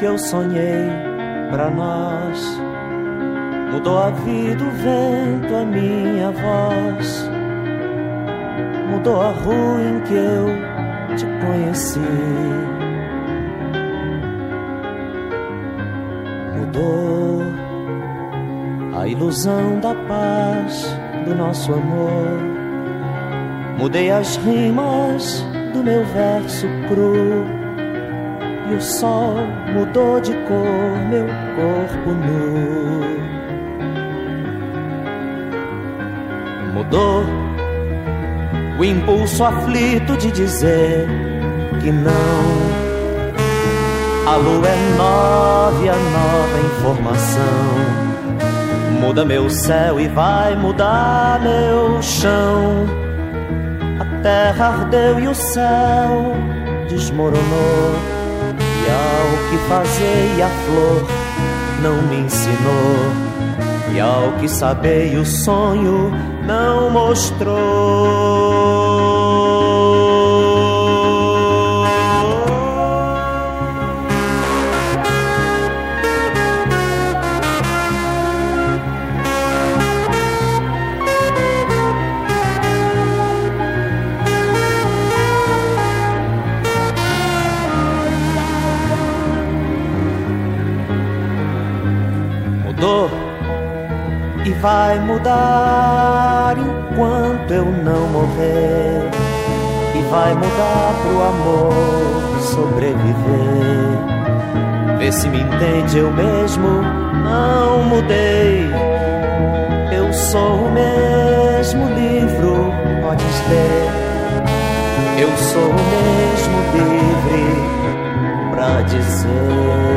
que eu sonhei pra nós. Mudou a vida, o vento, a minha voz. Mudou a rua em que eu te conheci. Mudou a ilusão da paz do nosso amor. Mudei as rimas do meu verso cru. E o sol mudou de cor, meu corpo nu. Mudou o impulso aflito de dizer que não. A lua é nova e a nova informação muda meu céu e vai mudar meu chão. A terra ardeu e o céu desmoronou. E ao que fazer e a flor não me ensinou. E ao que saber e o sonho não mostrou. E vai mudar enquanto eu não morrer. E vai mudar pro amor sobreviver. Vê se me entende, eu mesmo não mudei. Eu sou o mesmo livro, podes ler. Eu sou o mesmo livre pra dizer.